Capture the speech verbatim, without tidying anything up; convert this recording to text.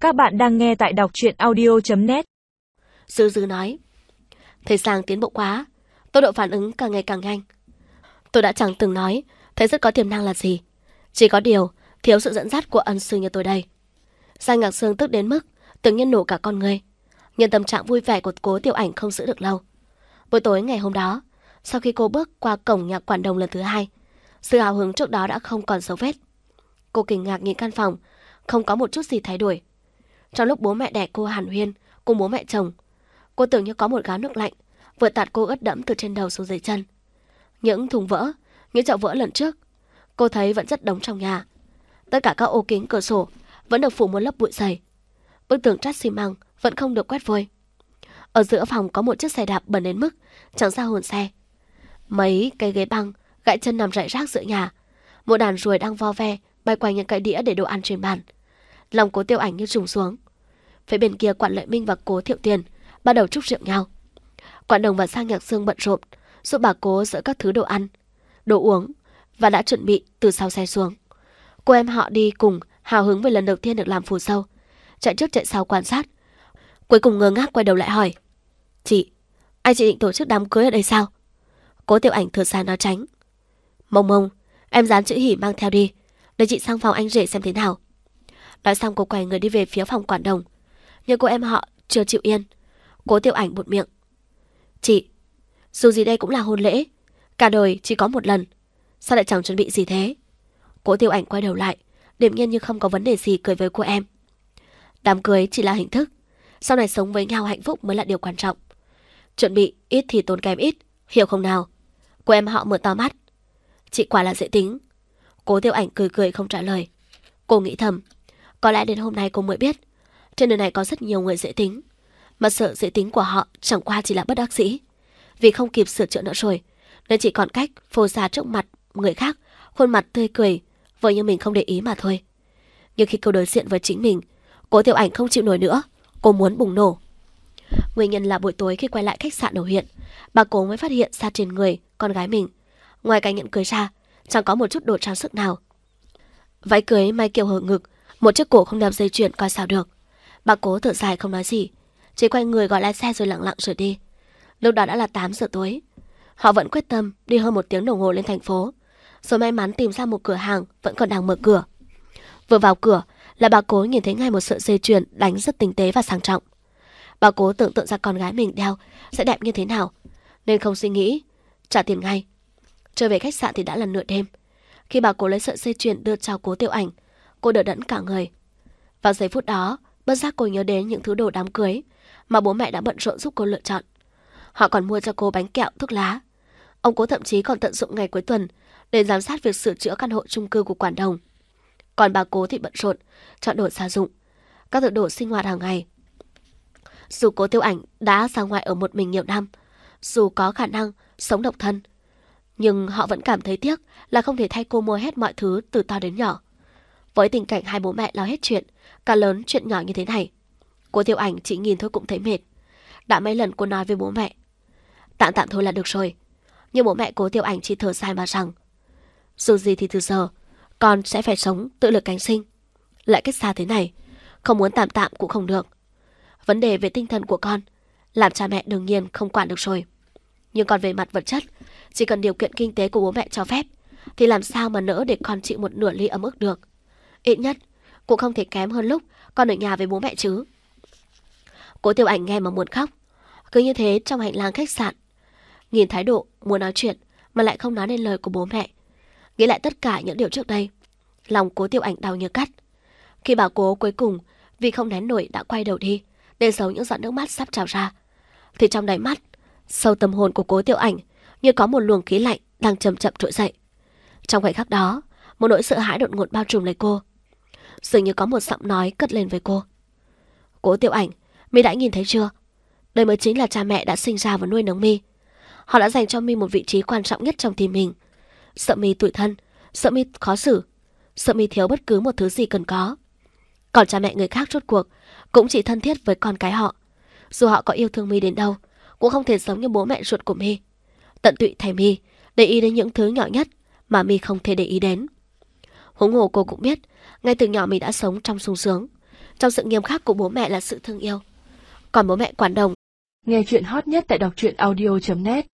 Các bạn đang nghe tại đọc truyện audio chấm net. Dư Dư nói, thầy Sang tiến bộ quá, tốc độ phản ứng càng ngày càng nhanh. Tôi đã chẳng từng nói thầy rất có tiềm năng là gì, chỉ có điều thiếu sự dẫn dắt của ân sư như tôi đây. Giang Ngạc Sương tức đến mức tưởng nhiên nổ cả con người, nhưng tâm trạng vui vẻ của Cố Tiểu Ảnh không giữ được lâu. Buổi tối ngày hôm đó, sau khi cô bước qua cổng nhà quản đồng lần thứ hai, sự hào hứng trước đó đã không còn dấu vết. Cô kinh ngạc nhìn căn phòng, không có một chút gì thay đổi. Trong lúc bố mẹ đẻ cô hàn huyên cùng bố mẹ chồng, cô tưởng như có một gáo nước lạnh vừa tạt cô ướt đẫm từ trên đầu xuống dưới chân. Những thùng vỡ, những chậu vỡ lần trước, cô thấy vẫn rất đống trong nhà. Tất cả các ô kính cửa sổ vẫn được phủ một lớp bụi dày. Bức tường trát xi măng vẫn không được quét vôi. Ở giữa phòng có một chiếc xe đạp bẩn đến mức chẳng ra hồn xe. Mấy cái ghế băng gãy chân nằm rải rác giữa nhà. Một đàn ruồi đang vo ve bay quanh những cái đĩa để đồ ăn trên bàn. Lòng Cố Tiểu Ảnh như trùng xuống. Phía bên kia Quản Lợi Minh và Cố Thiệu Tiền bắt đầu chúc rượu nhau. Quản đồng và Sang Nhạc Sương bận rộn giúp bà Cố dỡ các thứ đồ ăn, đồ uống và đã chuẩn bị từ sau xe xuống. Cô em họ đi cùng hào hứng vì lần đầu tiên được làm phù sâu, chạy trước chạy sau quan sát. Cuối cùng ngơ ngác quay đầu lại hỏi, Chị, anh chị định tổ chức đám cưới ở đây sao? Cố Tiểu Ảnh thở dài nói tránh. Mông mông, em dán chữ hỉ mang theo đi, để chị sang phòng anh rể xem thế nào. Nói xong cô quay người đi về phía phòng quản đồng, nhưng cô em họ chưa chịu yên. Cố Tiểu Ảnh buột miệng, Chị, dù gì đây cũng là hôn lễ, cả đời chỉ có một lần, sao lại chẳng chuẩn bị gì thế? Cố Tiểu Ảnh quay đầu lại, điềm nhiên như không có vấn đề gì cười với cô em. Đám cưới chỉ là hình thức, sau này sống với nhau hạnh phúc mới là điều quan trọng. Chuẩn bị ít thì tốn kém ít, hiểu không nào? Cô em họ mở to mắt. Chị quả là dễ tính. Cố Tiểu Ảnh cười cười không trả lời. Cô nghĩ thầm, có lẽ đến hôm nay cô mới biết trên đời này có rất nhiều người dễ tính, mà sợ dễ tính của họ chẳng qua chỉ là bất đắc dĩ, vì không kịp sửa chữa nữa rồi, nên chỉ còn cách phô ra trước mặt người khác khuôn mặt tươi cười vờ như mình không để ý mà thôi. Nhưng khi cô đối diện với chính mình, Cố Tiểu Ảnh không chịu nổi nữa, cô muốn bùng nổ. Nguyên nhân là buổi tối khi quay lại khách sạn ở huyện, bà Cố mới phát hiện ra trên người con gái mình, ngoài cái nhẫn cưới ra, chẳng có một chút đồ trang sức nào. Váy cưới may kiểu hở ngực, một chiếc cổ không đeo dây chuyền coi sao được. Bà Cố thở dài không nói gì, chỉ quay người gọi lái xe rồi lặng lặng rời đi. Lúc đó đã là tám giờ tối. Họ vẫn quyết tâm đi hơn một tiếng đồng hồ lên thành phố, rồi may mắn tìm ra một cửa hàng vẫn còn đang mở cửa. Vừa vào cửa là bà Cố nhìn thấy ngay một sợi dây chuyền đánh rất tinh tế và sang trọng. Bà Cố tưởng tượng ra con gái mình đeo sẽ đẹp như thế nào, nên không suy nghĩ, trả tiền ngay. Trở về khách sạn thì đã là nửa đêm. Khi bà Cố lấy sợi dây chuyền đưa cho Cố Tiểu Ảnh, cô đỡ đẫn cả người. Vào giây phút đó, bất giác cô nhớ đến những thứ đồ đám cưới mà bố mẹ đã bận rộn giúp cô lựa chọn. Họ còn mua cho cô bánh kẹo, thuốc lá. Ông Cố thậm chí còn tận dụng ngày cuối tuần để giám sát việc sửa chữa căn hộ chung cư của quản đồng. Còn bà Cố thì bận rộn chọn đồ gia dụng, các thứ đồ sinh hoạt hàng ngày. Dù Cố Tiểu Ảnh đã ra ngoại ở một mình nhiều năm, dù có khả năng sống độc thân, nhưng họ vẫn cảm thấy tiếc là không thể thay cô mua hết mọi thứ từ to đến nhỏ. Với tình cảnh hai bố mẹ lo hết chuyện, cả lớn chuyện nhỏ như thế này, Cố Tiểu Ảnh chỉ nhìn thôi cũng thấy mệt. Đã mấy lần cô nói với bố mẹ, tạm tạm thôi là được rồi, nhưng bố mẹ Cố Tiểu Ảnh chỉ thở dài mà rằng, dù gì thì từ giờ con sẽ phải sống tự lực cánh sinh. Lại cách xa thế này, không muốn tạm tạm cũng không được. Vấn đề về tinh thần của con, làm cha mẹ đương nhiên không quản được rồi. Nhưng còn về mặt vật chất, chỉ cần điều kiện kinh tế của bố mẹ cho phép, thì làm sao mà nỡ để con chịu một nửa ly ấm ức được. Ít nhất cũng không thể kém hơn lúc con ở nhà với bố mẹ chứ. Cố Tiểu Ảnh nghe mà muốn khóc. Cứ như thế trong hành lang khách sạn, nhìn thái độ muốn nói chuyện mà lại không nói nên lời của bố mẹ, nghĩ lại tất cả những điều trước đây, lòng Cố Tiểu Ảnh đau như cắt. Khi bà Cố cuối cùng vì không nén nổi đã quay đầu đi để giấu những giọt nước mắt sắp trào ra, thì trong đáy mắt, sâu tâm hồn của Cố Tiểu Ảnh như có một luồng khí lạnh đang chậm chậm trỗi dậy. Trong khoảnh khắc đó, một nỗi sợ hãi đột ngột bao trùm lấy cô. Dường như có một giọng nói cất lên với cô, Cố Tiểu Ảnh, mi đã nhìn thấy chưa? Đây mới chính là cha mẹ đã sinh ra và nuôi nấng mi. Họ đã dành cho mi một vị trí quan trọng nhất trong tim mình. Sợ mi tủi thân, sợ mi khó xử, sợ mi thiếu bất cứ một thứ gì cần có. Còn cha mẹ người khác rốt cuộc cũng chỉ thân thiết với con cái họ. Dù họ có yêu thương mi đến đâu, cũng không thể giống như bố mẹ ruột của mi, tận tụy thay mi để ý đến những thứ nhỏ nhất mà mi không thể để ý đến. Huống hồ cô cũng biết, ngay từ nhỏ mình đã sống trong sung sướng, trong sự nghiêm khắc của bố mẹ là sự thương yêu. Còn bố mẹ Quản Đồng. Nghe chuyện hot nhất tại đọc truyện audio chấm net